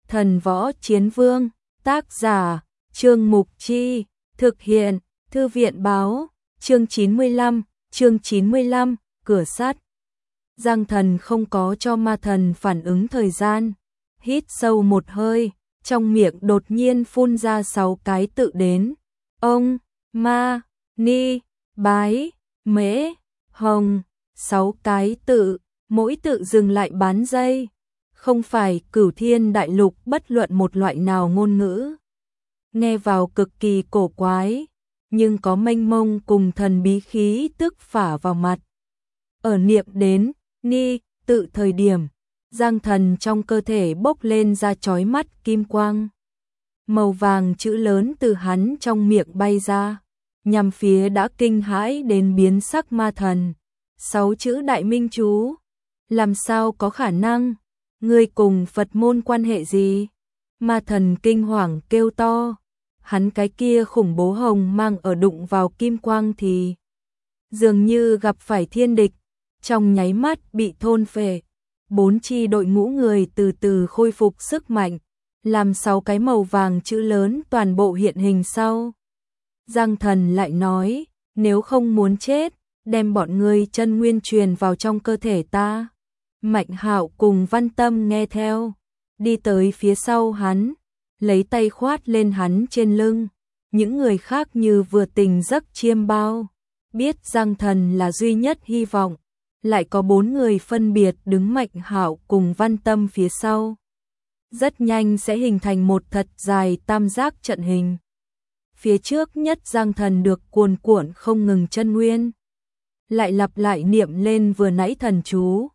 Thần Võ Chiến Vương, tác giả, Trương Mục Chi, thực hiện, Thư viện Báo, chương 95, cửa sắt. Giang Thần không có cho ma thần phản ứng thời gian, hít sâu một hơi, trong miệng đột nhiên phun ra 6 cái tự đến. Ông, ma, ni, bái, mễ, hồng, 6 cái tự, mỗi tự dừng lại bán giây. Không phải Cửu Thiên Đại Lục bất luận một loại nào ngôn ngữ. Nghe vào cực kỳ cổ quái, nhưng có mênh mông cùng thần bí khí tức phả vào mặt. Ở niệm đến, ni, tự thời điểm, Giang Thần trong cơ thể bốc lên ra chói mắt kim quang. Màu vàng chữ lớn từ hắn trong miệng bay ra, nhằm phía đã kinh hãi đến biến sắc ma thần. 6 chữ đại minh chú, làm sao có khả năng? Ngươi cùng Phật môn quan hệ gì? Ma thần kinh hoàng kêu to. Hắn cái kia khủng bố hồng mang ở đụng vào kim quang thì dường như gặp phải thiên địch, trong nháy mắt bị thôn phệ. 4 chi đội ngũ người từ từ khôi phục sức mạnh, làm 6 cái màu vàng chữ lớn toàn bộ hiện hình sau. Giang Thần lại nói, nếu không muốn chết, đem bọn ngươi chân nguyên truyền vào trong cơ thể ta. Mạnh Hạo cùng Văn Tâm nghe theo, đi tới phía sau hắn, lấy tay khoát lên hắn trên lưng. Những người khác như vừa tỉnh giấc chiêm bao, biết Giang Thần là duy nhất hy vọng, lại có 4 người phân biệt đứng Mạnh Hạo cùng Văn Tâm phía sau. Rất nhanh sẽ hình thành một thật dài tam giác trận hình. Phía trước nhất Giang Thần được cuồn cuộn không ngừng chân nguyên, lại lặp lại niệm lên vừa nãy thần chú.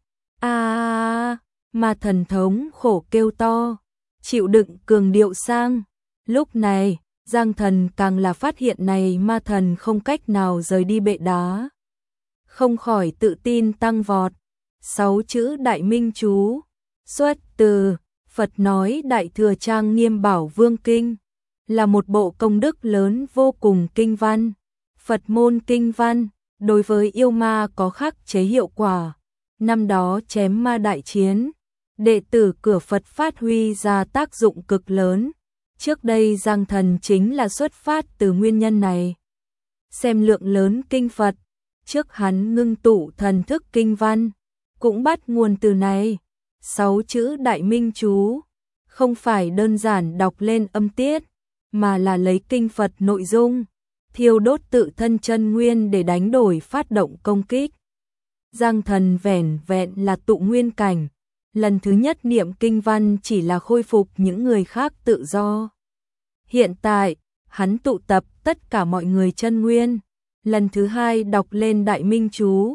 Ma thần thống khổ kêu to, chịu đựng cường điệu sang. Lúc này, Giang Thần càng là phát hiện này ma thần không cách nào rời đi bệ đá. Không khỏi tự tin tăng vọt. 6 chữ đại minh chú, xuất từ Phật nói Đại Thừa Trang Nghiêm Bảo Vương Kinh, là một bộ công đức lớn vô cùng kinh văn. Phật môn kinh văn, đối với yêu ma có khắc chế hiệu quả. Năm đó chém ma đại chiến, đệ tử cửa Phật phát huy ra tác dụng cực lớn. Trước đây Giang Thần chính là xuất phát từ nguyên nhân này. Xem lượng lớn kinh Phật, trước hắn ngưng tụ thần thức kinh văn, cũng bắt nguồn từ này. 6 chữ đại minh chú, không phải đơn giản đọc lên âm tiết, mà là lấy kinh Phật nội dung, thiêu đốt tự thân chân nguyên để đánh đổi phát động công kích. Giang Thần vẻn vẹn là tụ nguyên cảnh, lần thứ nhất niệm kinh văn chỉ là khôi phục những người khác tự do. Hiện tại, hắn tụ tập tất cả mọi người chân nguyên, lần thứ hai đọc lên đại minh chú.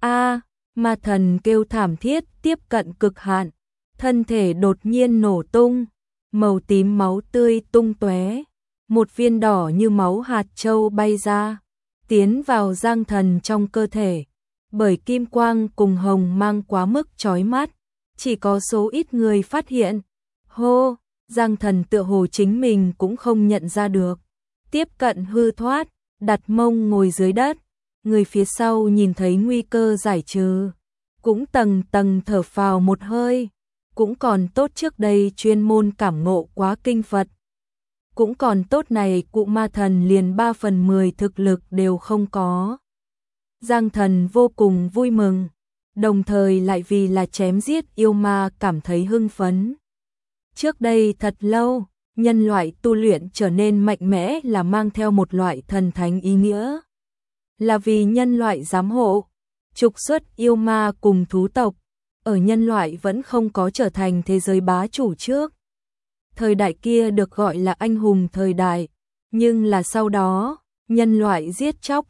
Ma thần kêu thảm thiết tiếp cận cực hạn, thân thể đột nhiên nổ tung, màu tím máu tươi tung tóe, một viên đỏ như máu hạt châu bay ra, tiến vào Giang Thần trong cơ thể. Bởi kim quang cùng hồng mang quá mức chói mắt, chỉ có số ít người phát hiện. Hô, Giang Thần tựa hồ chính mình cũng không nhận ra được. Tiếp cận hư thoát, đặt mông ngồi dưới đất. Người phía sau nhìn thấy nguy cơ giải trừ, cũng tầng tầng thở phào một hơi. Cũng còn tốt trước đây chuyên môn cảm ngộ quá kinh Phật. Cũng còn tốt này cụ ma thần liền 3/10 thực lực đều không có. Giang Thần vô cùng vui mừng, đồng thời lại vì là chém giết yêu ma cảm thấy hưng phấn. Trước đây thật lâu, nhân loại tu luyện trở nên mạnh mẽ là mang theo một loại thần thánh ý nghĩa. Là vì nhân loại giám hộ, trục xuất yêu ma cùng thú tộc, ở nhân loại vẫn không có trở thành thế giới bá chủ trước. Thời đại kia được gọi là anh hùng thời đại, nhưng là sau đó, nhân loại giết chóc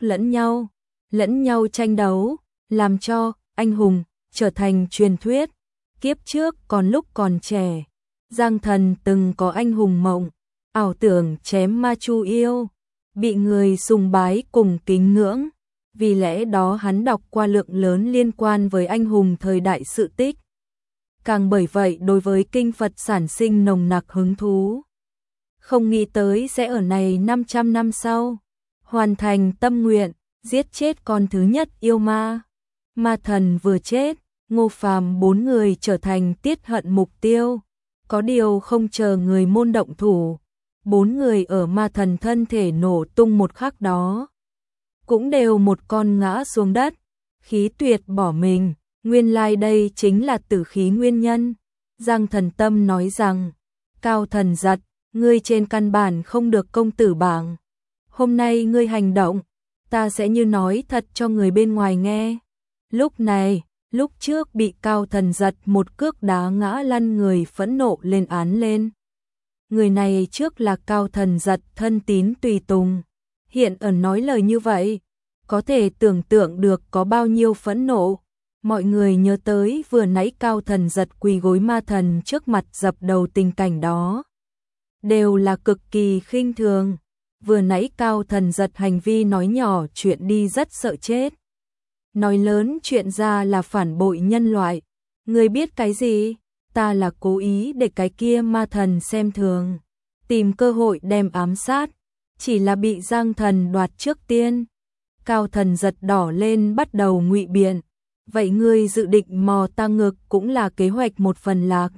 lẫn nhau tranh đấu, làm cho anh hùng trở thành truyền thuyết. Kiếp trước còn lúc còn trẻ, Giang Thần từng có anh hùng mộng, ảo tưởng chém ma chu yêu, bị người sùng bái cùng kính ngưỡng. Vì lẽ đó hắn đọc qua lượng lớn liên quan với anh hùng thời đại sự tích. Càng bởi vậy đối với kinh Phật sản sinh nồng nặc hứng thú. Không nghĩ tới sẽ ở này 500 năm sau, hoàn thành tâm nguyện, giết chết con thứ nhất yêu ma. Ma thần vừa chết, Ngô Phàm 4 người trở thành tiết hận mục tiêu. Có điều không chờ người môn động thủ, 4 người ở ma thần thân thể nổ tung một khắc đó. Cũng đều một con ngã xuống đất, khí tuyệt bỏ mình, nguyên lai đây chính là tử khí nguyên nhân. Giang Thần Tâm nói rằng, Cao Thần Giật, ngươi trên căn bản không được công tử bảng. Hôm nay ngươi hành động, ta sẽ như nói thật cho người bên ngoài nghe. Lúc này, lúc trước bị Cao Thần Giật một cước đá ngã lăn người phẫn nộ lên án lên. Người này trước là Cao Thần Giật thân tín tùy tùng, hiện ở nói lời như vậy, có thể tưởng tượng được có bao nhiêu phẫn nộ. Mọi người nhớ tới vừa nãy Cao Thần Giật quỳ gối ma thần trước mặt dập đầu tình cảnh đó. Đều là cực kỳ khinh thường. Vừa nãy Cao Thần Giật hành vi nói nhỏ chuyện đi rất sợ chết. Nói lớn chuyện ra là phản bội nhân loại. Người biết cái gì? Ta là cố ý để cái kia ma thần xem thường. Tìm cơ hội đem ám sát. Chỉ là bị Giang Thần đoạt trước tiên. Cao Thần Giật đỏ lên bắt đầu ngụy biện. Vậy ngươi dự định mò ta ngực cũng là kế hoạch một phần lạc.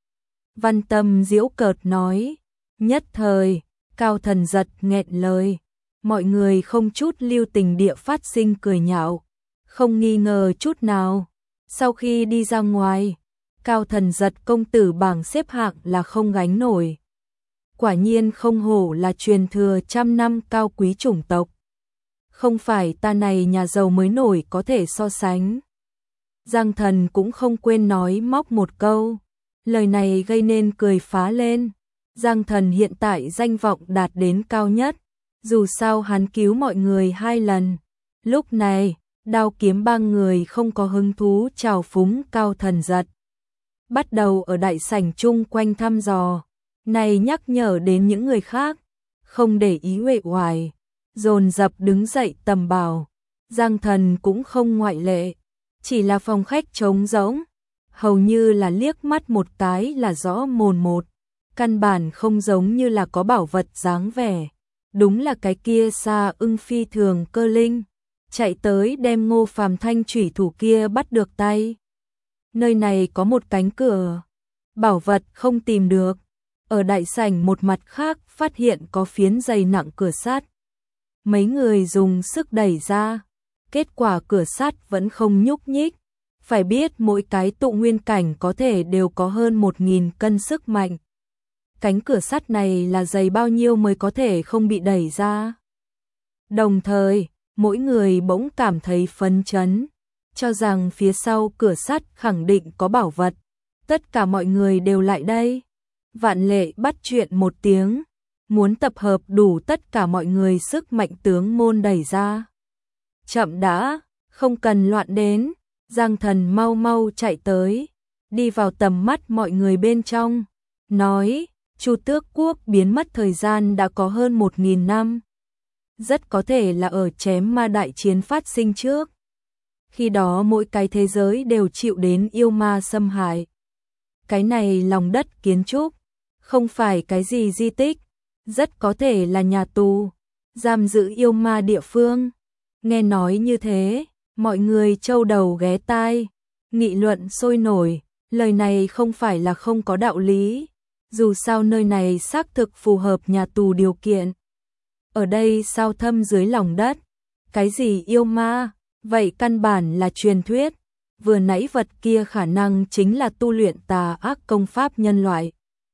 Văn Tâm giễu cợt nói. Nhất thời, Cao Thần Giật nghẹn lời. Mọi người không chút lưu tình địa phát sinh cười nhạo. Không nghi ngờ chút nào. Sau khi đi ra ngoài, Cao Thần Giật công tử bảng xếp hạng là không gánh nổi. Quả nhiên không hổ là truyền thừa trăm năm cao quý chủng tộc. Không phải ta này nhà giàu mới nổi có thể so sánh. Giang Thần cũng không quên nói móc một câu. Lời này gây nên cười phá lên. Giang Thần hiện tại danh vọng đạt đến cao nhất. Dù sao hắn cứu mọi người 2 lần. Lúc này, Đao Kiếm Bang người không có hứng thú chào phúng Cao Thần Giật. Bắt đầu ở đại sảnh chung quanh thăm dò. Này nhắc nhở đến những người khác. Không để ý uể oải. Dồn dập đứng dậy tầm bảo. Giang Thần cũng không ngoại lệ. Chỉ là phòng khách trống rỗng. Hầu như là liếc mắt một cái là rõ mồn một. Căn bản không giống như là có bảo vật dáng vẻ. Đúng là cái kia Sa Ưng phi thường cơ linh. Chạy tới đem Ngô Phàm thanh chủy thủ kia bắt được tay. Nơi này có một cánh cửa. Bảo vật không tìm được. Ở đại sảnh một mặt khác phát hiện có phiến dày nặng cửa sắt. Mấy người dùng sức đẩy ra. Kết quả cửa sắt vẫn không nhúc nhích. Phải biết mỗi cái tụ nguyên cảnh có thể đều có hơn 1000 cân sức mạnh. Cánh cửa sắt này là dày bao nhiêu mới có thể không bị đẩy ra. Đồng thời, mỗi người bỗng cảm thấy phấn chấn, cho rằng phía sau cửa sắt khẳng định có bảo vật. Tất cả mọi người đều lại đây. Vạn Lệ bắt chuyện một tiếng, muốn tập hợp đủ tất cả mọi người sức mạnh tướng môn đẩy ra. Chậm đã, không cần loạn đến. Giang Thần mau mau chạy tới, đi vào tầm mắt mọi người bên trong, nói, Chu Tước Quốc biến mất thời gian đã có hơn 1000 năm. Rất có thể là ở chém ma đại chiến phát sinh trước. Khi đó mỗi cái thế giới đều chịu đến yêu ma xâm hại. Cái này lòng đất kiến trúc, không phải cái gì di tích, rất có thể là nhà tù, giam giữ yêu ma địa phương. Nghe nói như thế, mọi người trâu đầu ghé tai, nghị luận sôi nổi, lời này không phải là không có đạo lý, dù sao nơi này xác thực phù hợp nhà tù điều kiện. Ở đây sao thâm dưới lòng đất, cái gì yêu ma, vậy căn bản là truyền thuyết, vừa nãy vật kia khả năng chính là tu luyện tà ác công pháp nhân loại.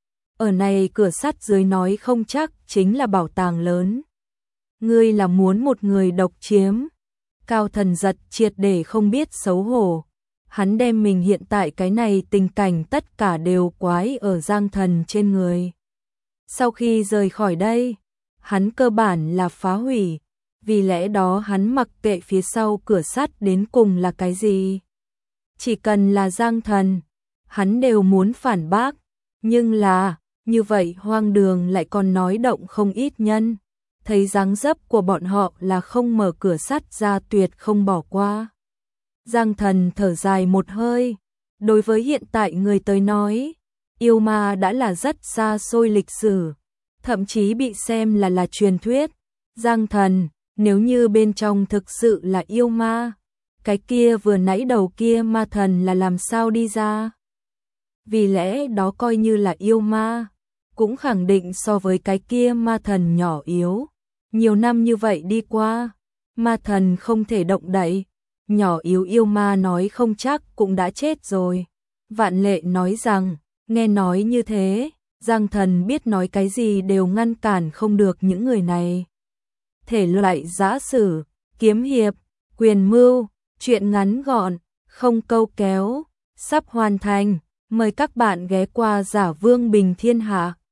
Ở này cửa sắt dưới nói không chắc chính là bảo tàng lớn. Ngươi là muốn một người độc chiếm. Cao Thần Giật triệt để không biết xấu hổ. Hắn đem mình hiện tại cái này tình cảnh tất cả đều quái ở Giang Thần trên người. Sau khi rời khỏi đây, hắn cơ bản là phá hủy. Vì lẽ đó hắn mặc kệ phía sau cửa sắt đến cùng là cái gì. Chỉ cần là Giang Thần, hắn đều muốn phản bác. Nhưng là, như vậy hoang đường lại còn nói động không ít nhân. Thấy dáng dấp của bọn họ là không mở cửa sắt ra tuyệt không bỏ qua. Giang Thần thở dài một hơi. Đối với hiện tại người tới nói, yêu ma đã là rất xa xôi lịch sử, thậm chí bị xem là truyền thuyết. Giang Thần, nếu như bên trong thực sự là yêu ma, cái kia vừa nãy đầu kia ma thần là làm sao đi ra? vì lẽ đó coi như là yêu ma, cũng khẳng định so với cái kia ma thần nhỏ yếu. Nhiều năm như vậy đi qua, ma thần không thể động đậy, nhỏ yếu yêu ma nói không chắc cũng đã chết rồi. Vạn Lệ nói rằng, nghe nói như thế, Giang Thần biết nói cái gì đều ngăn cản không được những người này. Thể loại giã sử, kiếm hiệp, quyền mưu, truyện ngắn gọn, không câu kéo, sắp hoàn thành. Mời các bạn ghé qua Giả Vương Bình Thiên Hạ.